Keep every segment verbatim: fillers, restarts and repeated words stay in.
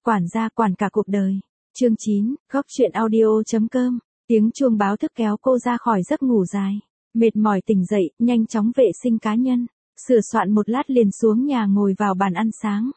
Quản gia quản cả cuộc đời. Chương chín, góc truyện audio chấm com. Tiếng chuông báo thức kéo cô ra khỏi giấc ngủ dài. Mệt mỏi tỉnh dậy, nhanh chóng vệ sinh cá nhân. Sửa soạn một lát liền xuống nhà ngồi vào bàn ăn sáng.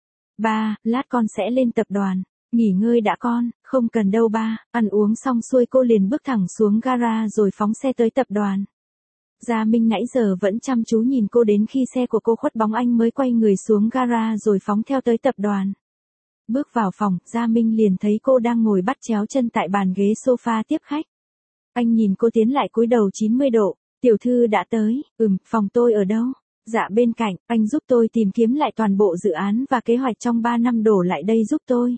Ba, lát con sẽ lên tập đoàn. Nghỉ ngơi đã con, không cần đâu ba. Ăn uống xong xuôi cô liền bước thẳng xuống gara rồi phóng xe tới tập đoàn. Gia Minh nãy giờ vẫn chăm chú nhìn cô đến khi xe của cô khuất bóng anh mới quay người xuống gara rồi phóng theo tới tập đoàn. Bước vào phòng, Gia Minh liền thấy cô đang ngồi bắt chéo chân tại bàn ghế sofa tiếp khách. Anh nhìn cô tiến lại cúi đầu chín mươi độ, tiểu thư đã tới, ừm, phòng tôi ở đâu? Dạ bên cạnh, anh giúp tôi tìm kiếm lại toàn bộ dự án và kế hoạch trong ba năm đổ lại đây giúp tôi.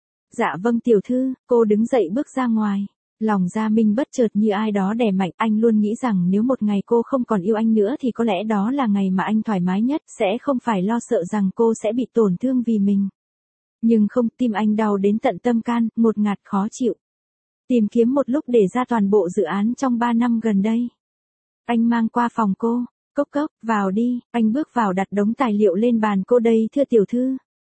Dạ vâng tiểu thư, cô đứng dậy bước ra ngoài. Lòng Gia Minh bất chợt như ai đó đè mạnh, anh luôn nghĩ rằng nếu một ngày cô không còn yêu anh nữa thì có lẽ đó là ngày mà anh thoải mái nhất, sẽ không phải lo sợ rằng cô sẽ bị tổn thương vì mình. Nhưng không, tim anh đau đến tận tâm can, ngột ngạt khó chịu. Tìm kiếm một lúc để ra toàn bộ dự án trong ba năm gần đây. Anh mang qua phòng cô, cốc cốc, vào đi, anh bước vào đặt đống tài liệu lên bàn cô đây thưa tiểu thư.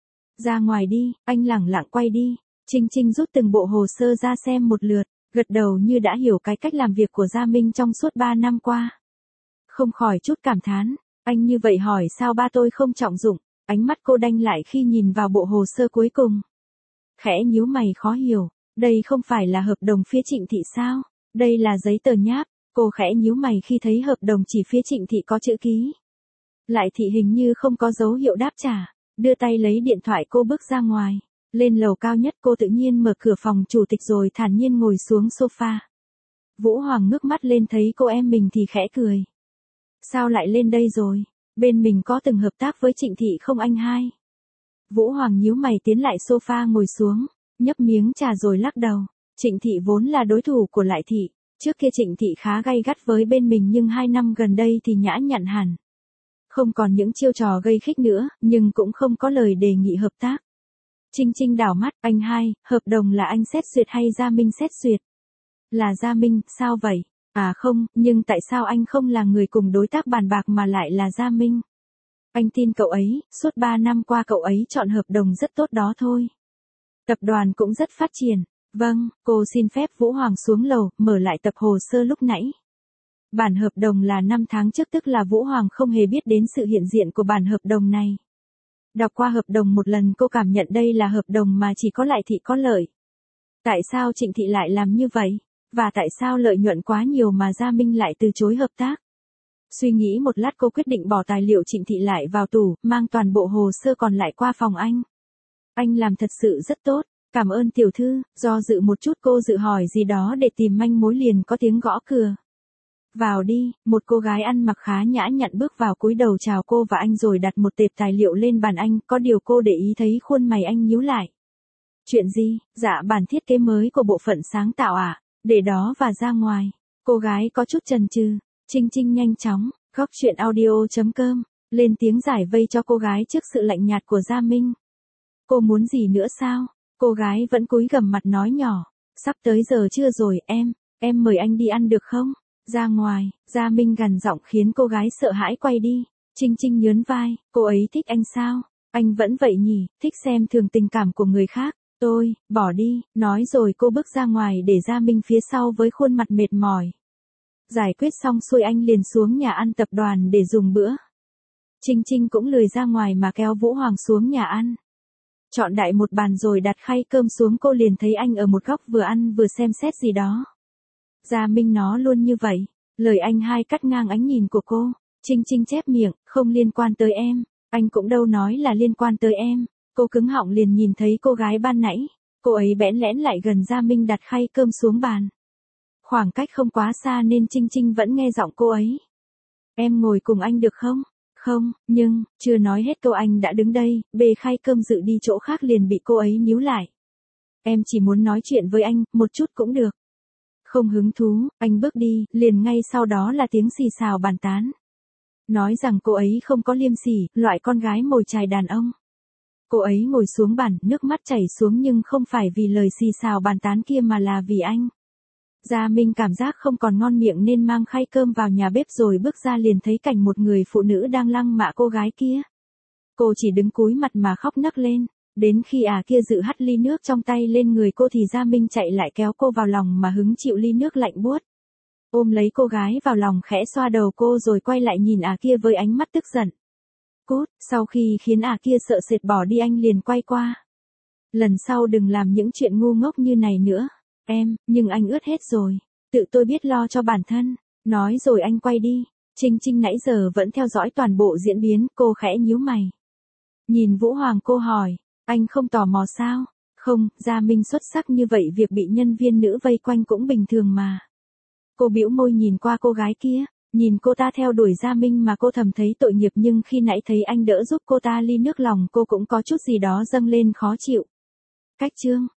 Ra ngoài đi, anh lẳng lặng quay đi, Trinh Trinh rút từng bộ hồ sơ ra xem một lượt, gật đầu như đã hiểu cái cách làm việc của Gia Minh trong suốt ba năm qua. Không khỏi chút cảm thán, anh như vậy hỏi sao ba tôi không trọng dụng. Ánh mắt cô đanh lại khi nhìn vào bộ hồ sơ cuối cùng. Khẽ nhíu mày khó hiểu, đây không phải là hợp đồng phía Trịnh Thị sao? Đây là giấy tờ nháp, cô khẽ nhíu mày khi thấy hợp đồng chỉ phía Trịnh Thị có chữ ký. Lại Thị hình như không có dấu hiệu đáp trả, đưa tay lấy điện thoại cô bước ra ngoài. Lên lầu cao nhất cô tự nhiên mở cửa phòng chủ tịch rồi thản nhiên ngồi xuống sofa. Vũ Hoàng ngước mắt lên thấy cô em mình thì khẽ cười. Sao lại lên đây rồi? Bên mình có từng hợp tác với Trịnh Thị không anh hai? Vũ Hoàng nhíu mày tiến lại sofa ngồi xuống, nhấp miếng trà rồi lắc đầu. Trịnh Thị vốn là đối thủ của Lại Thị, trước kia Trịnh Thị khá gay gắt với bên mình nhưng hai năm gần đây thì nhã nhặn hẳn. Không còn những chiêu trò gây khích nữa, nhưng cũng không có lời đề nghị hợp tác. Trinh Trinh đảo mắt, anh hai, hợp đồng là anh xét duyệt hay Gia Minh xét duyệt? Là Gia Minh, sao vậy? À không, nhưng tại sao anh không là người cùng đối tác bàn bạc mà lại là Gia Minh? Anh tin cậu ấy, suốt ba năm qua cậu ấy chọn hợp đồng rất tốt đó thôi. Tập đoàn cũng rất phát triển. Vâng, cô xin phép Vũ Hoàng xuống lầu, mở lại tập hồ sơ lúc nãy. Bản hợp đồng là năm tháng trước tức là Vũ Hoàng không hề biết đến sự hiện diện của bản hợp đồng này. Đọc qua hợp đồng một lần cô cảm nhận đây là hợp đồng mà chỉ có Lại Thị có lợi. Tại sao Trịnh Thị lại làm như vậy? Và tại sao lợi nhuận quá nhiều mà Gia Minh lại từ chối hợp tác? Suy nghĩ một lát cô quyết định bỏ tài liệu Trịnh Thị lại vào tủ, mang toàn bộ hồ sơ còn lại qua phòng anh. Anh làm thật sự rất tốt, cảm ơn tiểu thư. Do dự một chút cô dự hỏi gì đó để tìm manh mối liền có tiếng gõ cửa. Vào đi, một cô gái ăn mặc khá nhã nhặn bước vào cúi đầu chào cô và anh rồi đặt một tệp tài liệu lên bàn anh, có điều cô để ý thấy khuôn mày anh nhíu lại. Chuyện gì? Dạ bản thiết kế mới của bộ phận sáng tạo à? Để đó và ra ngoài. Cô gái có chút chần chừ. Trinh Trinh nhanh chóng, góc truyện audio chấm com, lên tiếng giải vây cho cô gái trước sự lạnh nhạt của Gia Minh. Cô muốn gì nữa sao? Cô gái vẫn cúi gằm mặt nói nhỏ. Sắp tới giờ trưa rồi em, em mời anh đi ăn được không? Ra ngoài, Gia Minh gằn giọng khiến cô gái sợ hãi quay đi. Trinh Trinh nhớn vai, cô ấy thích anh sao? Anh vẫn vậy nhỉ, thích xem thường tình cảm của người khác. Tôi, bỏ đi, nói rồi cô bước ra ngoài để Gia Minh phía sau với khuôn mặt mệt mỏi. Giải quyết xong xuôi anh liền xuống nhà ăn tập đoàn để dùng bữa. Trinh Trinh cũng lười ra ngoài mà kéo Vũ Hoàng xuống nhà ăn. Chọn đại một bàn rồi đặt khay cơm xuống cô liền thấy anh ở một góc vừa ăn vừa xem xét gì đó. Gia Minh nó luôn như vậy. Lời anh hai cắt ngang ánh nhìn của cô. Trinh Trinh chép miệng, không liên quan tới em. Anh cũng đâu nói là liên quan tới em. Cô cứng họng liền nhìn thấy cô gái ban nãy. Cô ấy bẽn lẽn lại gần Gia Minh đặt khay cơm xuống bàn. Khoảng cách không quá xa nên Trinh Trinh vẫn nghe giọng cô ấy. Em ngồi cùng anh được không? Không, nhưng, chưa nói hết câu anh đã đứng đây, bê khay cơm dự đi chỗ khác liền bị cô ấy níu lại. Em chỉ muốn nói chuyện với anh, một chút cũng được. Không hứng thú, anh bước đi, liền ngay sau đó là tiếng xì xào bàn tán. Nói rằng cô ấy không có liêm sỉ, loại con gái mồi chài đàn ông. Cô ấy ngồi xuống bàn, nước mắt chảy xuống nhưng không phải vì lời xì xào bàn tán kia mà là vì anh. Gia Minh cảm giác không còn ngon miệng nên mang khay cơm vào nhà bếp rồi bước ra liền thấy cảnh một người phụ nữ đang lăng mạ cô gái kia. Cô chỉ đứng cúi mặt mà khóc nấc lên. Đến khi à kia dự hắt ly nước trong tay lên người cô thì Gia Minh chạy lại kéo cô vào lòng mà hứng chịu ly nước lạnh buốt. Ôm lấy cô gái vào lòng khẽ xoa đầu cô rồi quay lại nhìn à kia với ánh mắt tức giận. Cút, sau khi khiến à kia sợ sệt bỏ đi anh liền quay qua. Lần sau đừng làm những chuyện ngu ngốc như này nữa. Em, nhưng anh ướt hết rồi. Tự tôi biết lo cho bản thân. Nói rồi anh quay đi. Trinh Trinh nãy giờ vẫn theo dõi toàn bộ diễn biến, cô khẽ nhíu mày. Nhìn Vũ Hoàng cô hỏi, anh không tò mò sao? Không, Gia Minh xuất sắc như vậy việc bị nhân viên nữ vây quanh cũng bình thường mà. Cô bĩu môi nhìn qua cô gái kia, nhìn cô ta theo đuổi Gia Minh mà cô thầm thấy tội nghiệp nhưng khi nãy thấy anh đỡ giúp cô ta ly nước lòng cô cũng có chút gì đó dâng lên khó chịu. Cách chương